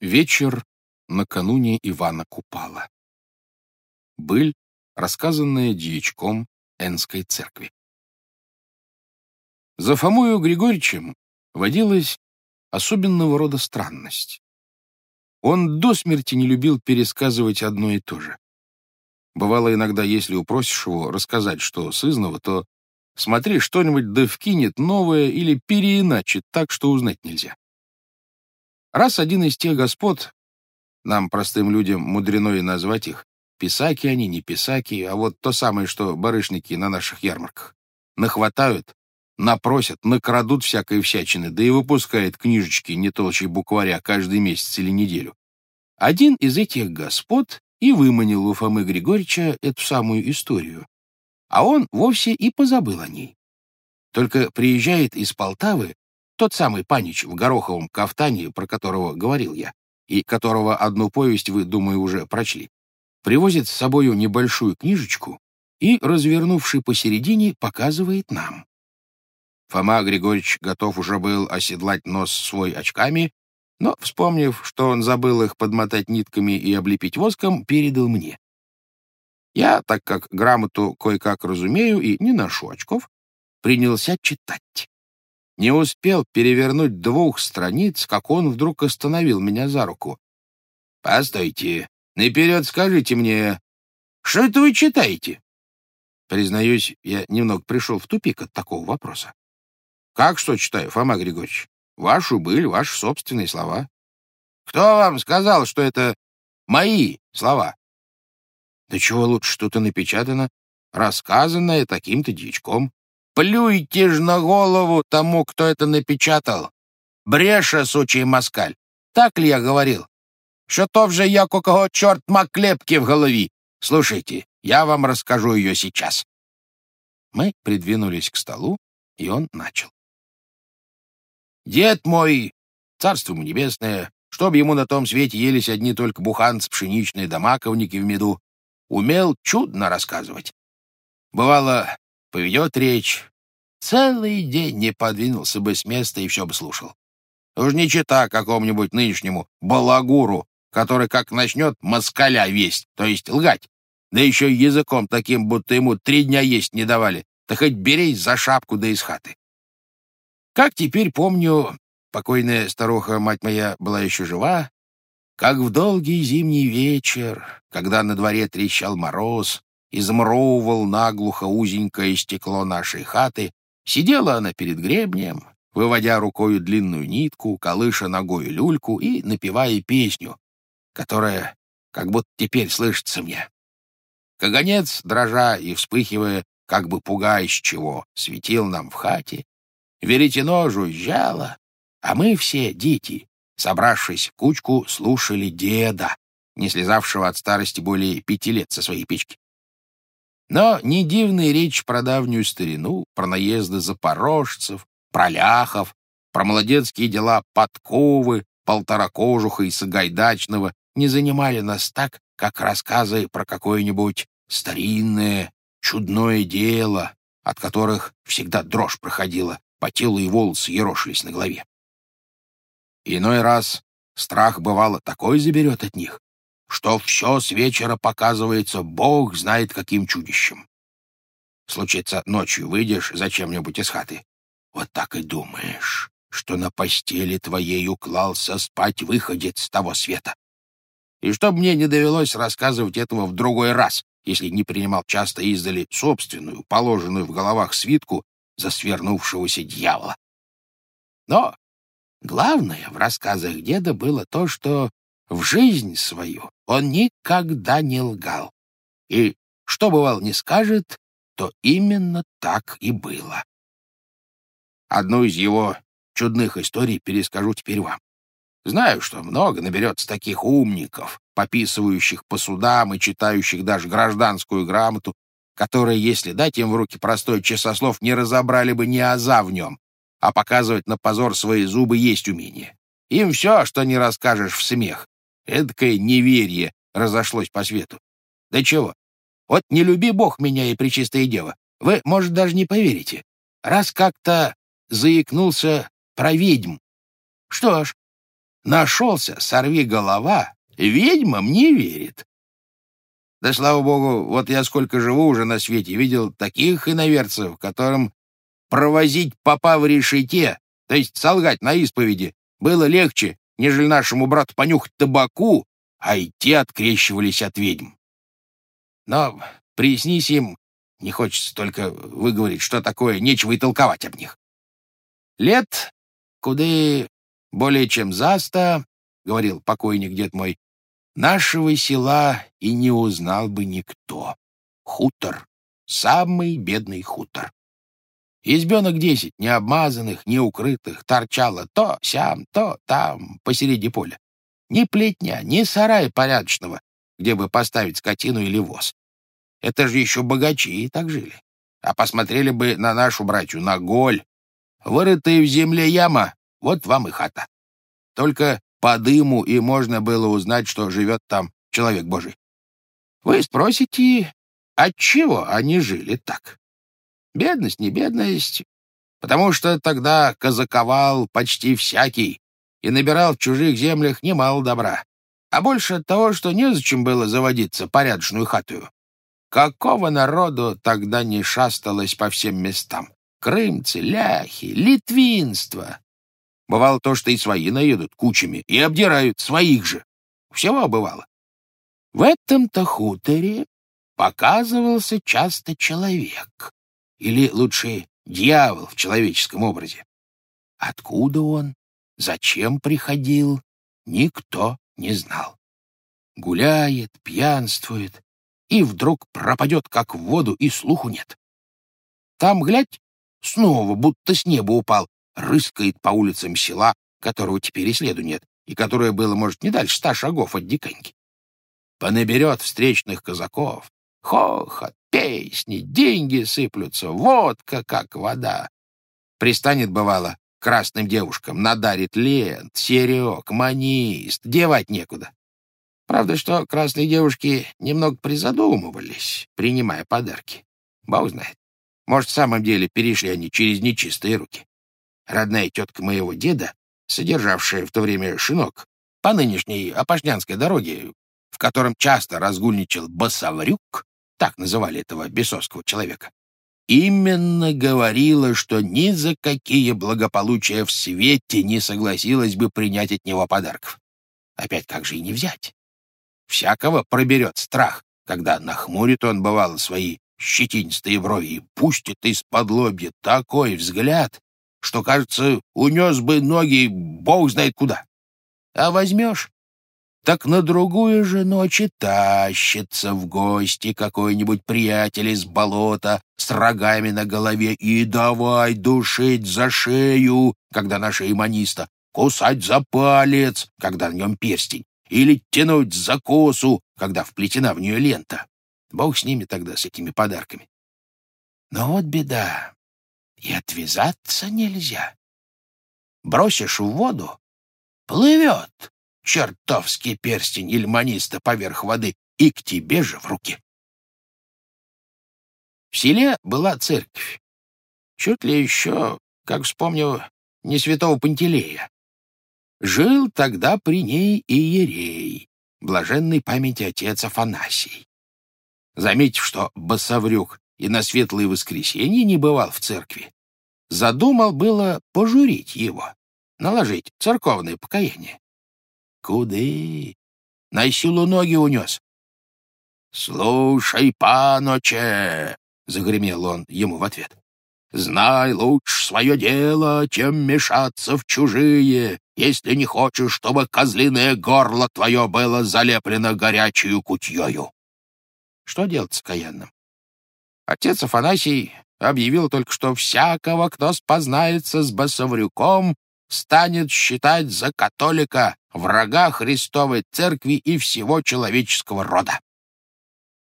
Вечер накануне Ивана Купала. Быль, рассказанная дьячком Энской церкви. За Фомою Григорьевичем водилась особенного рода странность. Он до смерти не любил пересказывать одно и то же. Бывало иногда, если упросишь его рассказать, что сызнова, то смотри, что-нибудь да вкинет новое или переиначит так, что узнать нельзя. Раз один из тех господ, нам, простым людям, мудрено и назвать их, писаки они, не писаки, а вот то самое, что барышники на наших ярмарках, нахватают, напросят, накрадут всякой всячины, да и выпускает книжечки не толще букваря каждый месяц или неделю. Один из этих господ и выманил у Фомы Григорьевича эту самую историю, а он вовсе и позабыл о ней. Только приезжает из Полтавы тот самый панич в гороховом кафтане, про которого говорил я, и которого одну повесть вы, думаю, уже прочли, привозит с собою небольшую книжечку и, развернувши посередине, показывает нам. Фома Григорьевич готов уже был оседлать нос свой очками, но, вспомнив, что он забыл их подмотать нитками и облепить воском, передал мне. Я, так как грамоту кое-как разумею и не ношу очков, принялся читать. Не успел перевернуть 2 страниц, как он вдруг остановил меня за руку. «Постойте, наперед скажите мне, что это вы читаете?» Признаюсь, я немного пришел в тупик от такого вопроса. «Как что читаю, Фома Григорьевич? Вашу быль, ваши собственные слова». «Кто вам сказал, что это мои слова?» «Да чего лучше что-то напечатано, рассказанное таким-то дьячком». «Плюйте ж на голову тому, кто это напечатал! Бреша, сучий москаль! Так ли я говорил? Що то вже як у кого чорт маклепки в голові! Слушайте, я вам расскажу ее сейчас». Мы придвинулись к столу, и он начал. «Дед мой, царство ему небесное, чтоб ему на том свете елись одни только буханцы пшеничные да маковники в меду, умел чудно рассказывать. Бывало, поведет речь, целый день не подвинулся бы с места и все бы слушал. Уж не чита какому-нибудь нынешнему балагуру, который как начнет москаля весть, то есть лгать, да еще языком таким, будто ему 3 дня есть не давали, да хоть берись за шапку да из хаты. Как теперь помню, покойная старуха, мать моя, была еще жива, как в долгий зимний вечер, когда на дворе трещал мороз, измуровывал наглухо узенькое стекло нашей хаты, сидела она перед гребнем, выводя рукою длинную нитку, колыша ногою люльку и напевая песню, которая как будто теперь слышится мне. Каганец, дрожа и вспыхивая, как бы пугаясь чего, светил нам в хате, веретено жужжало, а мы все, дети, собравшись в кучку, слушали деда, не слезавшего от старости более 5 лет со своей печки. Но не дивная речь про давнюю старину, про наезды запорожцев, про ляхов, про молодецкие дела Подковы, Полторакожуха и Сагайдачного не занимали нас так, как рассказы про какое-нибудь старинное, чудное дело, от которых всегда дрожь проходила, по телу и волосы ерошились на голове. Иной раз страх, бывало, такой заберет от них, что все с вечера показывается бог знает каким чудищем. Случится, ночью выйдешь за чем-нибудь из хаты, вот так и думаешь, что на постели твоей уклался спать выходец с того света. И чтоб мне не довелось рассказывать этого в другой раз, если не принимал часто издали собственную, положенную в головах свитку за свернувшегося дьявола. Но главное в рассказах деда было то, что в жизнь свою он никогда не лгал. И что, бывало, не скажет, то именно так и было. Одну из его чудных историй перескажу теперь вам. Знаю, что много наберется таких умников, пописывающих по судам и читающих даже гражданскую грамоту, которые, если дать им в руки простой часослов, не разобрали бы ни аза в нем, а показывать на позор свои зубы есть умение. Им все, что не расскажешь, в смех. Эдакое неверие разошлось по свету. Да чего? Вот не люби Бог меня и пречистая дева, вы, может, даже не поверите. Раз как-то заикнулся про ведьм. Что ж, Нашелся, сорви голова, ведьмам не верит. Да, слава богу, вот я сколько живу уже на свете, видел таких иноверцев, которым провозить попа в решете, то есть солгать на исповеди, было легче, нежели нашему брату понюхать табаку, а и те открещивались от ведьм. Но приснись им, не хочется только выговорить, что такое, нечего и толковать об них. Лет куды более чем за 100, — говорил покойник дед мой, — нашего села и не узнал бы никто. Хутор, самый бедный хутор. Избенок 10, не обмазанных, не укрытых, торчало то сям, то там, посреди поля. Ни плетня, ни сарая порядочного, где бы поставить скотину или воз. Это же еще богачи так жили. А посмотрели бы на нашу братью, на голь. Вырытая в земле яма, вот вам и хата. Только по дыму и можно было узнать, что живет там человек Божий. Вы спросите, отчего они жили так? Бедность не бедность, потому что тогда казаковал почти всякий и набирал в чужих землях немало добра. А больше от того, что незачем было заводиться порядочную хатую. Какого народу тогда не шасталось по всем местам? Крымцы, ляхи, литвинство. Бывало то, что и свои наедут кучами и обдирают своих же. Всего бывало. В этом-то хуторе показывался часто человек, или лучше дьявол в человеческом образе. Откуда он, зачем приходил, никто не знал. Гуляет, пьянствует, и вдруг пропадет, как в воду, и слуху нет. Там, глядь, снова будто с неба упал, рыскает по улицам села, которого теперь и следу нет, и которое было, может, не дальше 100 шагов от диканьки. Понаберет встречных казаков, хохот, песни, деньги сыплются, водка, как вода. Пристанет, бывало, к красным девушкам, надарит лент, серег, манист, девать некуда. Правда, что красные девушки немного призадумывались, принимая подарки. Бог знает. Может, в самом деле перешли они через нечистые руки. Родная тетка моего деда, содержавшая в то время шинок по нынешней Опошнянской дороге, в котором часто разгульничал Басаврюк, так называли этого бесовского человека, именно говорила, что ни за какие благополучия в свете не согласилась бы принять от него подарков. Опять как же и не взять? Всякого проберет страх, когда нахмурит он, бывало, свои щетинистые брови и пустит из-под лобья такой взгляд, что, кажется, унес бы ноги бог знает куда. А возьмешь, так на другую же ночь и тащится в гости какой-нибудь приятель из болота с рогами на голове и давай душить за шею, когда на шее маниста, кусать за палец, когда на нем перстень, или тянуть за косу, когда вплетена в нее лента. Бог с ними тогда, с этими подарками. Но вот беда, и отвязаться нельзя. Бросишь в воду — плывет чертовский перстень ильманиста поверх воды и к тебе же в руки. В селе была церковь. Чуть ли еще, как вспомню, не святого Пантелея. Жил тогда при ней иерей, блаженной памяти отец Афанасий. Заметив, что Басаврюк и на Светлое Воскресенье не бывал в церкви, задумал было пожурить его, наложить церковное покаяние. Куды? На силу ноги унес. «Слушай, паноче!» — загремел он ему в ответ. «Знай лучше свое дело, чем мешаться в чужие, если не хочешь, чтобы козлиное горло твое было залеплено горячую кутьёю». Что делать с каянным? Отец Афанасий объявил только, что всякого, кто спознается с Басаврюком, станет считать за католика, врага Христовой церкви и всего человеческого рода.